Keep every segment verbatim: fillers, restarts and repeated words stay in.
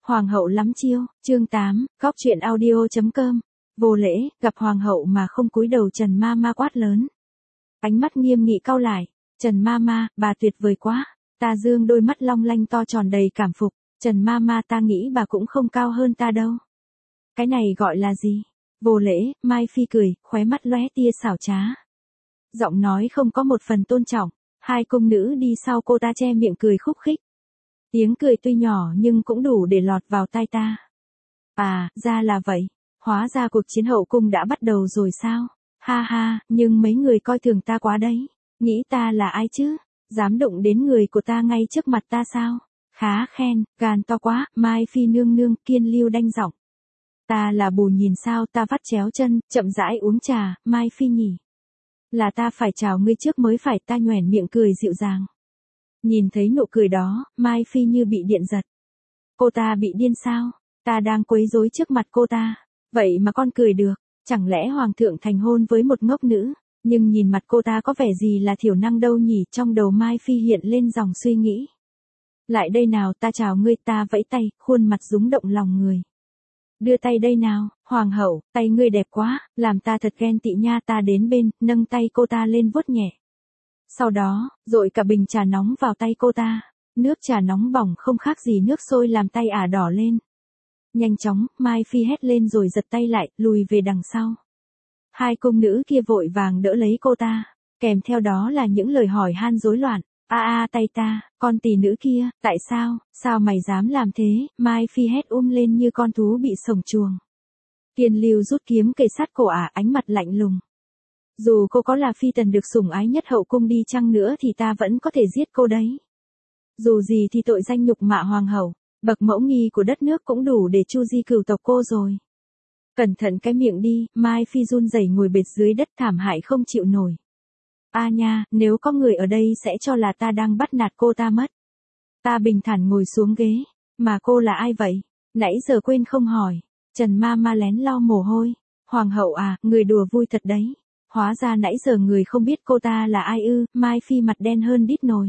Hoàng hậu lắm chiêu, chương tám, góc truyện audio chấm com. Vô lễ, gặp hoàng hậu mà không cúi đầu, Trần ma ma quát lớn. Ánh mắt nghiêm nghị cau lại, Trần ma ma, bà tuyệt vời quá. Ta dương đôi mắt long lanh to tròn đầy cảm phục, Trần ma ma, ta nghĩ bà cũng không cao hơn ta đâu. Cái này gọi là gì? Vô lễ, Mai Phi cười, khóe mắt lóe tia xảo trá. Giọng nói không có một phần tôn trọng, hai cung nữ đi sau cô ta che miệng cười khúc khích. Tiếng cười tuy nhỏ nhưng cũng đủ để lọt vào tai ta. À, ra là vậy. Hóa ra cuộc chiến hậu cung đã bắt đầu rồi sao? Ha ha, nhưng mấy người coi thường ta quá đấy. Nghĩ ta là ai chứ? Dám đụng đến người của ta ngay trước mặt ta sao? Khá khen, gan to quá, Mai Phi nương nương, Kiên Lưu đanh giọng. Ta là bù nhìn sao, ta vắt chéo chân, chậm rãi uống trà, Mai Phi nhỉ. Là ta phải chào ngươi trước mới phải, ta nhoẻn miệng cười dịu dàng. Nhìn thấy nụ cười đó, Mai Phi như bị điện giật. Cô ta bị điên sao? Ta đang quấy rối trước mặt cô ta. Vậy mà con cười được, chẳng lẽ hoàng thượng thành hôn với một ngốc nữ? Nhưng nhìn mặt cô ta có vẻ gì là thiểu năng đâu nhỉ? Trong đầu Mai Phi hiện lên dòng suy nghĩ. Lại đây nào, ta chào ngươi, ta vẫy tay, khuôn mặt rúng động lòng người. Đưa tay đây nào, hoàng hậu, tay ngươi đẹp quá, làm ta thật ghen tị nha. Ta đến bên, nâng tay cô ta lên vuốt nhẹ. Sau đó, dội cả bình trà nóng vào tay cô ta. Nước trà nóng bỏng không khác gì nước sôi, làm tay ả đỏ lên. Nhanh chóng, Mai Phi hét lên rồi giật tay lại, lùi về đằng sau. Hai cung nữ kia vội vàng đỡ lấy cô ta, kèm theo đó là những lời hỏi han rối loạn. A a tay ta, con tỷ nữ kia, tại sao, sao mày dám làm thế? Mai Phi hét um lên như con thú bị sổng chuồng. Kiên Lưu rút kiếm kề sát cổ ả, ánh mặt lạnh lùng. Dù cô có là phi tần được sủng ái nhất hậu cung đi chăng nữa thì ta vẫn có thể giết cô đấy. Dù gì thì tội danh nhục mạ hoàng hậu, bậc mẫu nghi của đất nước cũng đủ để chu di cửu tộc cô rồi. Cẩn thận cái miệng đi, Mai Phi run rẩy ngồi bệt dưới đất thảm hại không chịu nổi. A nha, nếu có người ở đây sẽ cho là ta đang bắt nạt cô ta mất. Ta bình thản ngồi xuống ghế, mà cô là ai vậy? Nãy giờ quên không hỏi. Trần ma ma lén lau mồ hôi. Hoàng hậu à, người đùa vui thật đấy. Hóa ra nãy giờ người không biết cô ta là ai ư? Mai Phi mặt đen hơn đít nồi.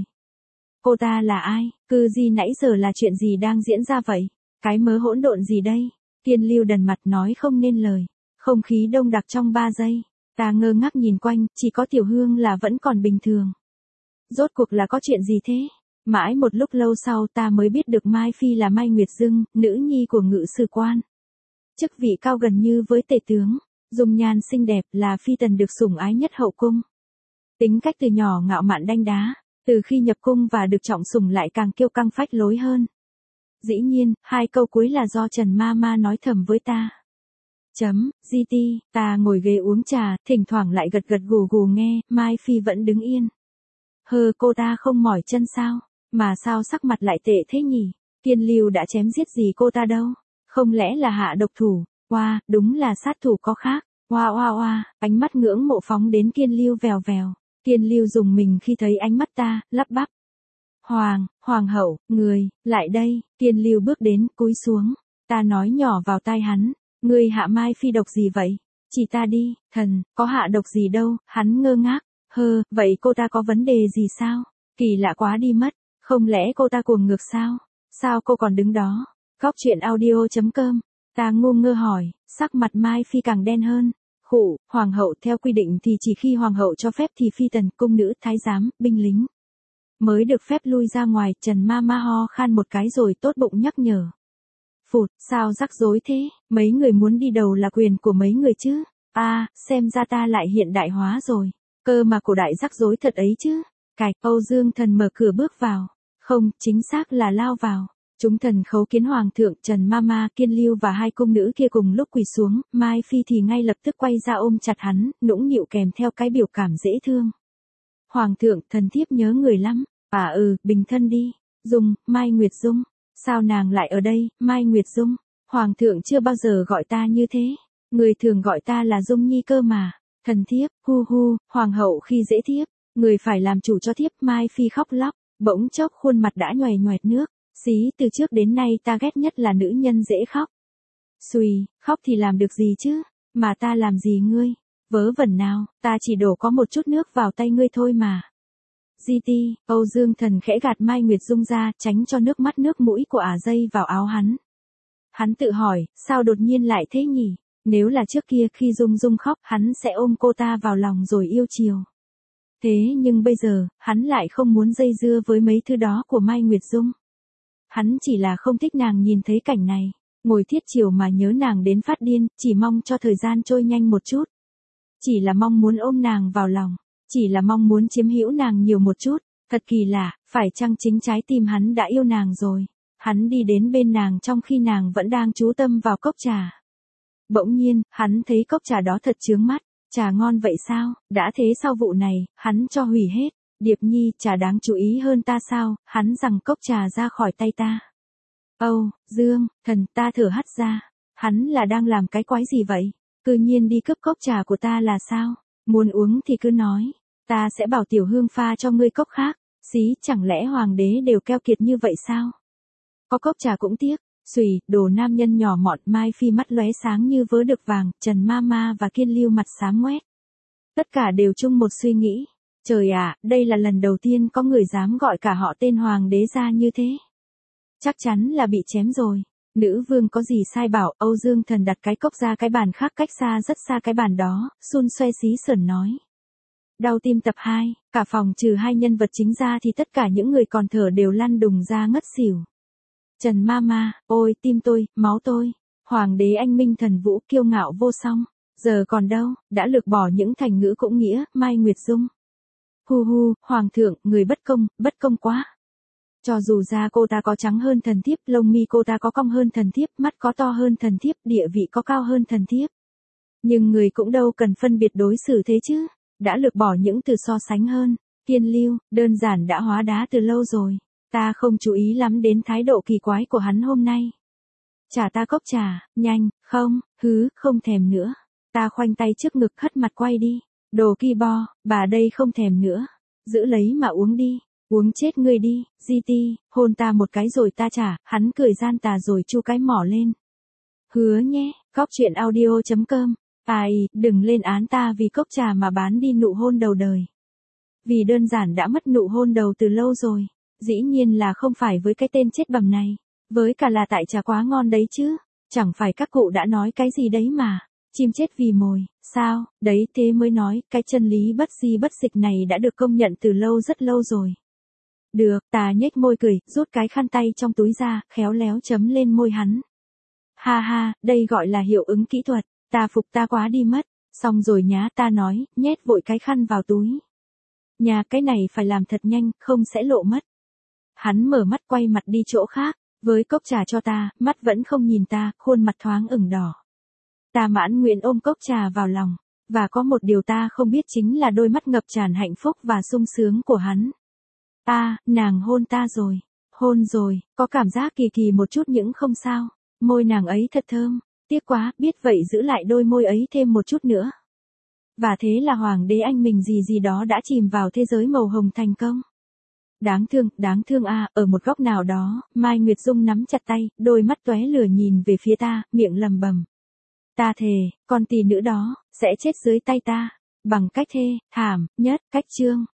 Cô ta là ai? Cư gì nãy giờ là chuyện gì đang diễn ra vậy? Cái mớ hỗn độn gì đây? Kiên Lưu đần mặt nói không nên lời. Không khí đông đặc trong ba giây. Ta ngơ ngác nhìn quanh, chỉ có Tiểu Hương là vẫn còn bình thường. Rốt cuộc là có chuyện gì thế? Mãi một lúc lâu sau ta mới biết được Mai Phi là Mai Nguyệt Dưng, nữ nhi của ngự sử quan. Chức vị cao gần như với tể tướng, dung nhan xinh đẹp, là phi tần được sủng ái nhất hậu cung. Tính cách từ nhỏ ngạo mạn đanh đá, từ khi nhập cung và được trọng sủng lại càng kiêu căng phách lối hơn. Dĩ nhiên, hai câu cuối là do Trần ma ma nói thầm với ta. Chấm, giê tê, ta ngồi ghế uống trà, thỉnh thoảng lại gật gật gù gù nghe, Mai Phi vẫn đứng yên. Hơ, cô ta không mỏi chân sao? Mà sao sắc mặt lại tệ thế nhỉ? Kiên Lưu đã chém giết gì cô ta đâu? Không lẽ là hạ độc thủ? Oa, đúng là sát thủ có khác. Oa oa oa, ánh mắt ngưỡng mộ phóng đến Kiên Lưu vèo vèo. Kiên Lưu dùng mình khi thấy ánh mắt ta, lắp bắp. Hoàng, hoàng hậu, người, lại đây. Kiên Lưu bước đến, cúi xuống. Ta nói nhỏ vào tai hắn. Ngươi hạ Mai Phi độc gì vậy? Chỉ ta đi, thần, có hạ độc gì đâu, hắn ngơ ngác. Hơ, vậy cô ta có vấn đề gì sao? Kỳ lạ quá đi mất, không lẽ cô ta cuồng ngược sao? Sao cô còn đứng đó? Góc truyện audio chấm com. Ta ngu ngơ hỏi, sắc mặt Mai Phi càng đen hơn. Khụ, hoàng hậu theo quy định thì chỉ khi hoàng hậu cho phép thì phi tần, cung nữ, thái giám, binh lính mới được phép lui ra ngoài. Trần ma ma ho khan một cái rồi tốt bụng nhắc nhở. Phụt, sao rắc rối thế? Mấy người muốn đi đầu là quyền của mấy người chứ? A, à, xem ra ta lại hiện đại hóa rồi. Cơ mà cổ đại rắc rối thật ấy chứ. Cạch, Âu Dương Thần mở cửa bước vào. Không, chính xác là lao vào. Chúng thần khấu kiến hoàng thượng. Trần ma ma, Kiên Lưu và hai cung nữ kia cùng lúc quỳ xuống. Mai Phi thì ngay lập tức quay ra ôm chặt hắn, nũng nịu kèm theo cái biểu cảm dễ thương. Hoàng thượng, thần thiếp nhớ người lắm. À ừ, bình thân đi. Dung, Mai Nguyệt Dung. Sao nàng lại ở đây? Mai Nguyệt Dung. Hoàng thượng chưa bao giờ gọi ta như thế. Người thường gọi ta là Dung Nhi cơ mà. Thần thiếp, hu hu, hoàng hậu khi dễ thiếp. Người phải làm chủ cho thiếp. Mai Phi khóc lóc, bỗng chốc khuôn mặt đã nhoè nhoẹt nước. Xí, từ trước đến nay ta ghét nhất là nữ nhân dễ khóc. Xùi, khóc thì làm được gì chứ? Mà ta làm gì ngươi? Vớ vẩn nào, ta chỉ đổ có một chút nước vào tay ngươi thôi mà. giê tê, Âu Dương Thần khẽ gạt Mai Nguyệt Dung ra, tránh cho nước mắt nước mũi của ả dây vào áo hắn. Hắn tự hỏi, sao đột nhiên lại thế nhỉ? Nếu là trước kia khi Dung Dung khóc, hắn sẽ ôm cô ta vào lòng rồi yêu chiều. Thế nhưng bây giờ, hắn lại không muốn dây dưa với mấy thứ đó của Mai Nguyệt Dung. Hắn chỉ là không thích nàng nhìn thấy cảnh này, ngồi thiết chiều mà nhớ nàng đến phát điên, chỉ mong cho thời gian trôi nhanh một chút. Chỉ là mong muốn ôm nàng vào lòng, chỉ là mong muốn chiếm hữu nàng nhiều một chút. Thật kỳ lạ, phải chăng chính trái tim hắn đã yêu nàng rồi? Hắn đi đến bên nàng trong khi nàng vẫn đang chú tâm vào cốc trà. Bỗng nhiên, hắn thấy cốc trà đó thật chướng mắt. Trà ngon vậy sao? Đã thế sau vụ này, hắn cho hủy hết. Điệp Nhi, trà đáng chú ý hơn ta sao? Hắn giằng cốc trà ra khỏi tay ta. Âu, Dương, thần, ta thở hắt ra. Hắn là đang làm cái quái gì vậy? Cư nhiên đi cướp cốc trà của ta là sao? Muốn uống thì cứ nói. Ta sẽ bảo Tiểu Hương pha cho ngươi cốc khác. Xí, chẳng lẽ hoàng đế đều keo kiệt như vậy sao? Có cốc trà cũng tiếc. Xùy, đồ nam nhân nhỏ mọn. Mai Phi mắt lóe sáng như vớ được vàng. Trần Mama và Kiên Lưu mặt xám ngoét. Tất cả đều chung một suy nghĩ. Trời ạ, đây là lần đầu tiên có người dám gọi cả họ tên hoàng đế ra như thế. Chắc chắn là bị chém rồi. Nữ vương có gì sai bảo. Âu Dương Thần đặt cái cốc ra cái bàn khác cách xa rất xa cái bàn đó. Xun xoe xí sởn nói. Đau tim tập hai, cả phòng trừ hai nhân vật chính ra thì tất cả những người còn thở đều lăn đùng ra ngất xỉu. Trần Mama, ôi tim tôi, máu tôi. Hoàng đế anh minh thần vũ kiêu ngạo vô song. Giờ còn đâu, đã lược bỏ những thành ngữ cũng nghĩa, Mai Nguyệt Dung. Hu hu, hoàng thượng, người bất công, bất công quá. Cho dù da cô ta có trắng hơn thần thiếp, lông mi cô ta có cong hơn thần thiếp, mắt có to hơn thần thiếp, địa vị có cao hơn thần thiếp. Nhưng người cũng đâu cần phân biệt đối xử thế chứ. Đã lược bỏ những từ so sánh hơn. Kiên Lưu, đơn giản đã hóa đá từ lâu rồi. Ta không chú ý lắm đến thái độ kỳ quái của hắn hôm nay. Trả ta cốc trà, nhanh, không, hứ, không thèm nữa. Ta khoanh tay trước ngực hất mặt quay đi. Đồ ki bo, bà đây không thèm nữa. Giữ lấy mà uống đi. Uống chết ngươi đi, gi ti, hôn ta một cái rồi ta trả. Hắn cười gian tà rồi chu cái mỏ lên. Hứa nhé, cóc truyện audio chấm com. Ai, đừng lên án ta vì cốc trà mà bán đi nụ hôn đầu đời. Vì đơn giản đã mất nụ hôn đầu từ lâu rồi. Dĩ nhiên là không phải với cái tên chết bầm này. Với cả là tại trà quá ngon đấy chứ. Chẳng phải các cụ đã nói cái gì đấy mà. Chim chết vì mồi, sao, đấy thế mới nói, cái chân lý bất di bất dịch này đã được công nhận từ lâu rất lâu rồi. Được, ta nhếch môi cười, rút cái khăn tay trong túi ra, khéo léo chấm lên môi hắn. Ha ha, đây gọi là hiệu ứng kỹ thuật. Ta phục ta quá đi mất. Xong rồi nhá, ta nói, nhét vội cái khăn vào túi. Nhà cái này phải làm thật nhanh, không sẽ lộ mất. Hắn mở mắt quay mặt đi chỗ khác, với cốc trà cho ta, mắt vẫn không nhìn ta, khuôn mặt thoáng ửng đỏ. Ta mãn nguyện ôm cốc trà vào lòng, và có một điều ta không biết chính là đôi mắt ngập tràn hạnh phúc và sung sướng của hắn. Ta, nàng hôn ta rồi, hôn rồi, có cảm giác kỳ kỳ một chút những không sao, môi nàng ấy thật thơm. Tiếc quá, biết vậy giữ lại đôi môi ấy thêm một chút nữa. Và thế là hoàng đế anh mình gì gì đó đã chìm vào thế giới màu hồng thành công. Đáng thương, đáng thương à, ở một góc nào đó, Mai Nguyệt Dung nắm chặt tay, đôi mắt tóe lửa nhìn về phía ta, miệng lầm bầm. Ta thề, con tỳ nữ đó, sẽ chết dưới tay ta, bằng cách thê, thảm, nhất, cách trương.